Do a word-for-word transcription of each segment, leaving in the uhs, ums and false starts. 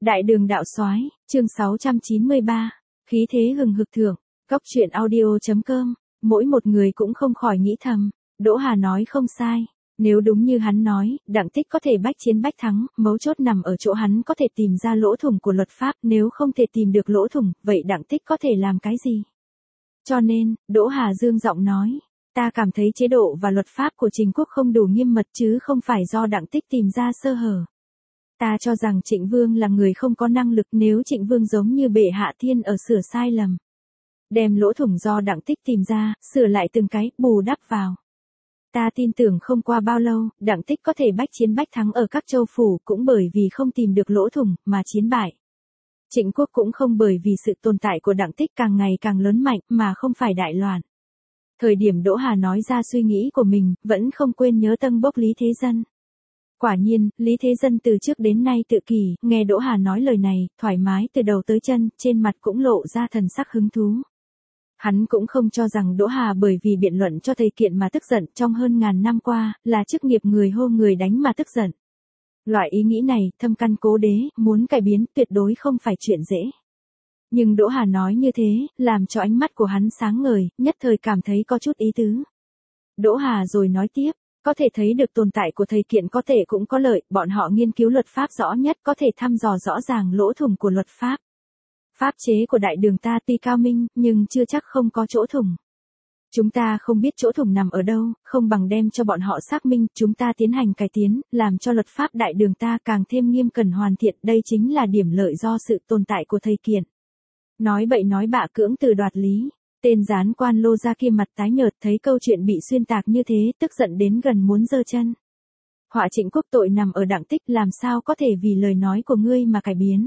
Đại đường đạo soái, chương sáu trăm chín mươi ba, khí thế hừng hực thượng, Cóc truyện audio.com, mỗi một người cũng không khỏi nghĩ thầm, Đỗ Hà nói không sai, nếu đúng như hắn nói, Đặng Tích có thể bách chiến bách thắng, mấu chốt nằm ở chỗ hắn có thể tìm ra lỗ thủng của luật pháp, nếu không thể tìm được lỗ thủng, vậy Đặng Tích có thể làm cái gì? Cho nên, Đỗ Hà dương giọng nói, ta cảm thấy chế độ và luật pháp của Trình Quốc không đủ nghiêm mật chứ không phải do Đặng Tích tìm ra sơ hở. Ta cho rằng Trịnh Vương là người không có năng lực, nếu Trịnh Vương giống như bệ hạ thiên ở sửa sai lầm. Đem lỗ thủng do Đặng Tích tìm ra, sửa lại từng cái, bù đắp vào. Ta tin tưởng không qua bao lâu, Đặng Tích có thể bách chiến bách thắng ở các châu phủ, cũng bởi vì không tìm được lỗ thủng, mà chiến bại. Trịnh Quốc cũng không bởi vì sự tồn tại của Đặng Tích càng ngày càng lớn mạnh, mà không phải đại loạn. Thời điểm Đỗ Hà nói ra suy nghĩ của mình, vẫn không quên nhớ tân bốc Lý Thế Dân. Quả nhiên, Lý Thế Dân từ trước đến nay tự kỷ, nghe Đỗ Hà nói lời này, thoải mái từ đầu tới chân, trên mặt cũng lộ ra thần sắc hứng thú. Hắn cũng không cho rằng Đỗ Hà bởi vì biện luận cho thầy kiện mà tức giận, trong hơn ngàn năm qua, là chức nghiệp người hô người đánh mà tức giận. Loại ý nghĩ này, thâm căn cố đế, muốn cải biến, tuyệt đối không phải chuyện dễ. Nhưng Đỗ Hà nói như thế, làm cho ánh mắt của hắn sáng ngời, nhất thời cảm thấy có chút ý tứ. Đỗ Hà rồi nói tiếp. Có thể thấy được tồn tại của thầy kiện có thể cũng có lợi, bọn họ nghiên cứu luật pháp rõ nhất có thể thăm dò rõ ràng lỗ thủng của luật pháp. Pháp chế của đại đường ta tuy cao minh, nhưng chưa chắc không có chỗ thủng. Chúng ta không biết chỗ thủng nằm ở đâu, không bằng đem cho bọn họ xác minh, chúng ta tiến hành cải tiến, làm cho luật pháp đại đường ta càng thêm nghiêm cẩn hoàn thiện, đây chính là điểm lợi do sự tồn tại của thầy kiện. Nói bậy nói bạ cưỡng từ đoạt lý. Tên gián quan Lô Gia kia mặt tái nhợt thấy câu chuyện bị xuyên tạc như thế, tức giận đến gần muốn giơ chân. Họa Trịnh Quốc tội nằm ở Đặng Tích, làm sao có thể vì lời nói của ngươi mà cải biến.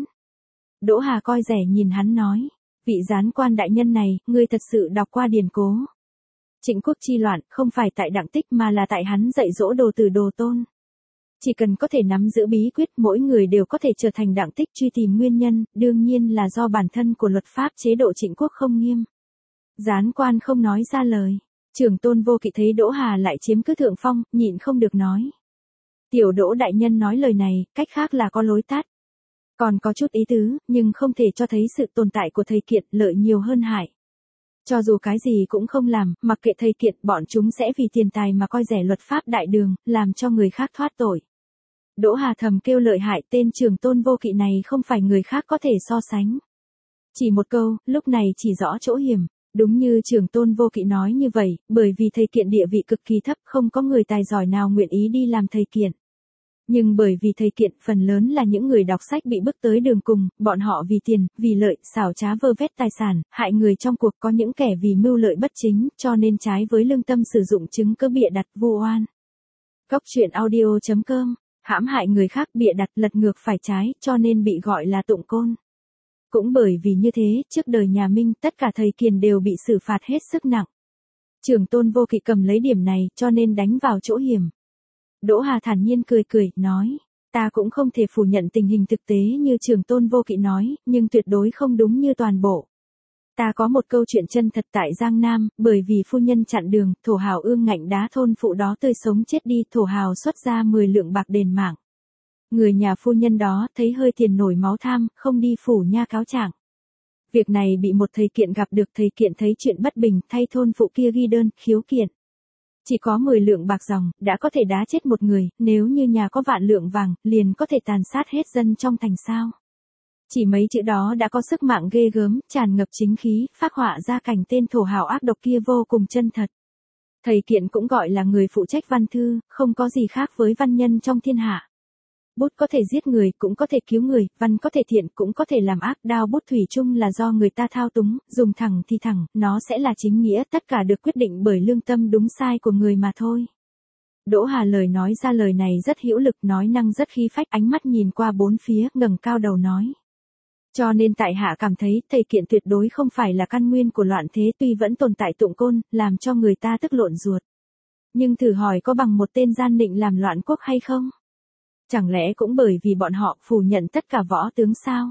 Đỗ Hà coi rẻ nhìn hắn nói, vị gián quan đại nhân này, ngươi thật sự đọc qua điển cố. Trịnh Quốc chi loạn, không phải tại Đặng Tích mà là tại hắn dạy dỗ đồ tử đồ tôn. Chỉ cần có thể nắm giữ bí quyết, mỗi người đều có thể trở thành Đặng Tích, truy tìm nguyên nhân, đương nhiên là do bản thân của luật pháp chế độ Trịnh Quốc không nghiêm. Gián quan không nói ra lời, Trưởng Tôn Vô Kỵ thấy Đỗ Hà lại chiếm cứ thượng phong, nhịn không được nói. Tiểu Đỗ đại nhân nói lời này, cách khác là có lối tắt. Còn có chút ý tứ, nhưng không thể cho thấy sự tồn tại của thầy kiện lợi nhiều hơn hại. Cho dù cái gì cũng không làm, mặc kệ thầy kiện, bọn chúng sẽ vì tiền tài mà coi rẻ luật pháp đại đường, làm cho người khác thoát tội. Đỗ Hà thầm kêu lợi hại, tên Trưởng Tôn Vô Kỵ này không phải người khác có thể so sánh. Chỉ một câu, lúc này chỉ rõ chỗ hiểm. Đúng như Trưởng Tôn Vô Kỵ nói như vậy, bởi vì thầy kiện địa vị cực kỳ thấp, không có người tài giỏi nào nguyện ý đi làm thầy kiện. Nhưng bởi vì thầy kiện phần lớn là những người đọc sách bị bức tới đường cùng, bọn họ vì tiền, vì lợi, xảo trá vơ vét tài sản, hại người trong cuộc, có những kẻ vì mưu lợi bất chính, cho nên trái với lương tâm sử dụng chứng cứ bịa đặt vu oan. Cóc truyện audio.com, hãm hại người khác bịa đặt lật ngược phải trái, cho nên bị gọi là tụng côn. Cũng bởi vì như thế, trước đời nhà Minh, tất cả thầy kiền đều bị xử phạt hết sức nặng. Trưởng Tôn Vô Kỵ cầm lấy điểm này, cho nên đánh vào chỗ hiểm. Đỗ Hà thản nhiên cười cười, nói, ta cũng không thể phủ nhận tình hình thực tế như Trưởng Tôn Vô Kỵ nói, nhưng tuyệt đối không đúng như toàn bộ. Ta có một câu chuyện chân thật tại Giang Nam, bởi vì phu nhân chặn đường, thổ hào ương ngạnh đá thôn phụ đó tươi sống chết đi, thổ hào xuất ra mười lượng bạc đền mạng. Người nhà phu nhân đó thấy hơi tiền nổi máu tham, không đi phủ nha cáo trạng. Việc này bị một thầy kiện gặp được, thầy kiện thấy chuyện bất bình, thay thôn phụ kia ghi đơn, khiếu kiện. Chỉ có mười lượng bạc dòng, đã có thể đá chết một người, nếu như nhà có vạn lượng vàng, liền có thể tàn sát hết dân trong thành sao. Chỉ mấy chữ đó đã có sức mạng ghê gớm, tràn ngập chính khí, phác họa ra cảnh tên thổ hào ác độc kia vô cùng chân thật. Thầy kiện cũng gọi là người phụ trách văn thư, không có gì khác với văn nhân trong thiên hạ. Bút có thể giết người, cũng có thể cứu người, văn có thể thiện, cũng có thể làm ác, đao bút thủy chung là do người ta thao túng, dùng thẳng thì thẳng, nó sẽ là chính nghĩa, tất cả được quyết định bởi lương tâm đúng sai của người mà thôi. Đỗ Hà lời nói ra lời này rất hữu lực, nói năng rất khí phách, ánh mắt nhìn qua bốn phía, ngẩng cao đầu nói. Cho nên tại hạ cảm thấy, thầy kiện tuyệt đối không phải là căn nguyên của loạn thế, tuy vẫn tồn tại tụng côn, làm cho người ta tức lộn ruột. Nhưng thử hỏi có bằng một tên gian nịnh làm loạn quốc hay không? Chẳng lẽ cũng bởi vì bọn họ phủ nhận tất cả võ tướng sao?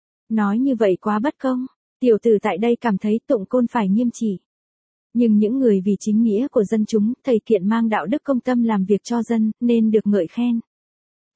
Nói như vậy quá bất công, tiểu tử tại đây cảm thấy tụng côn phải nghiêm trị. Nhưng những người vì chính nghĩa của dân chúng, thầy kiện mang đạo đức công tâm làm việc cho dân, nên được ngợi khen.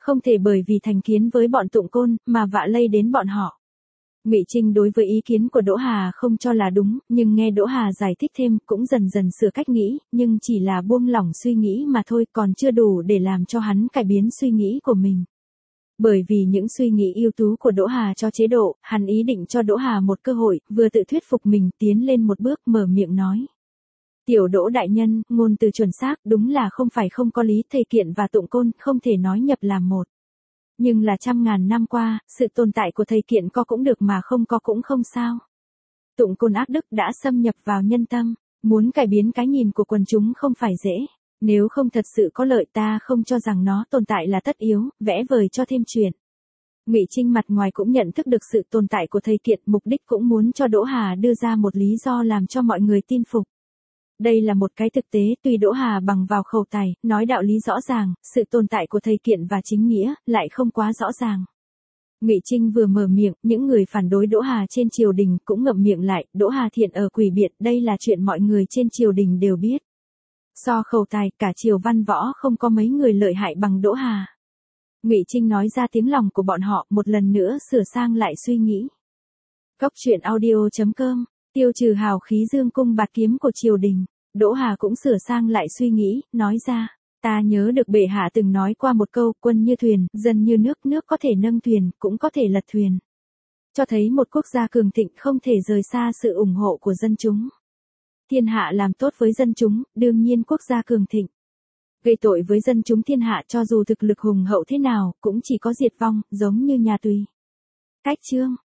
Không thể bởi vì thành kiến với bọn Tụng Côn, mà vạ lây đến bọn họ. Ngụy Trinh đối với ý kiến của Đỗ Hà không cho là đúng, nhưng nghe Đỗ Hà giải thích thêm, cũng dần dần sửa cách nghĩ, nhưng chỉ là buông lỏng suy nghĩ mà thôi, còn chưa đủ để làm cho hắn cải biến suy nghĩ của mình. Bởi vì những suy nghĩ ưu tú của Đỗ Hà cho chế độ, hắn ý định cho Đỗ Hà một cơ hội, vừa tự thuyết phục mình, tiến lên một bước, mở miệng nói. Tiểu Đỗ đại nhân, ngôn từ chuẩn xác, đúng là không phải không có lý, Thầy Kiện và Tụng Côn không thể nói nhập làm một. Nhưng là trăm ngàn năm qua, sự tồn tại của Thầy Kiện có cũng được mà không có cũng không sao. Tụng Côn ác đức đã xâm nhập vào nhân tâm, muốn cải biến cái nhìn của quần chúng không phải dễ. Nếu không thật sự có lợi, ta không cho rằng nó tồn tại là tất yếu, vẽ vời cho thêm chuyện. Ngụy Trinh mặt ngoài cũng nhận thức được sự tồn tại của Thầy Kiện, mục đích cũng muốn cho Đỗ Hà đưa ra một lý do làm cho mọi người tin phục. Đây là một cái thực tế, tuy Đỗ Hà bằng vào khẩu tài, nói đạo lý rõ ràng, sự tồn tại của Thầy Kiện và chính nghĩa, lại không quá rõ ràng. Ngụy Trinh vừa mở miệng, những người phản đối Đỗ Hà trên triều đình cũng ngậm miệng lại, Đỗ Hà thiện ở quỷ biệt, đây là chuyện mọi người trên triều đình đều biết. So khẩu tài, cả triều văn võ không có mấy người lợi hại bằng Đỗ Hà. Ngụy Trinh nói ra tiếng lòng của bọn họ, một lần nữa sửa sang lại suy nghĩ. Cốc truyện audio chấm com, tiêu trừ hào khí dương cung bạt kiếm của triều đình. Đỗ Hà cũng sửa sang lại suy nghĩ, nói ra, ta nhớ được bệ hạ từng nói qua một câu, quân như thuyền, dân như nước, nước có thể nâng thuyền, cũng có thể lật thuyền. Cho thấy một quốc gia cường thịnh không thể rời xa sự ủng hộ của dân chúng. Thiên hạ làm tốt với dân chúng, đương nhiên quốc gia cường thịnh. Gây tội với dân chúng thiên hạ cho dù thực lực hùng hậu thế nào, cũng chỉ có diệt vong, giống như nhà Tùy. Cách chương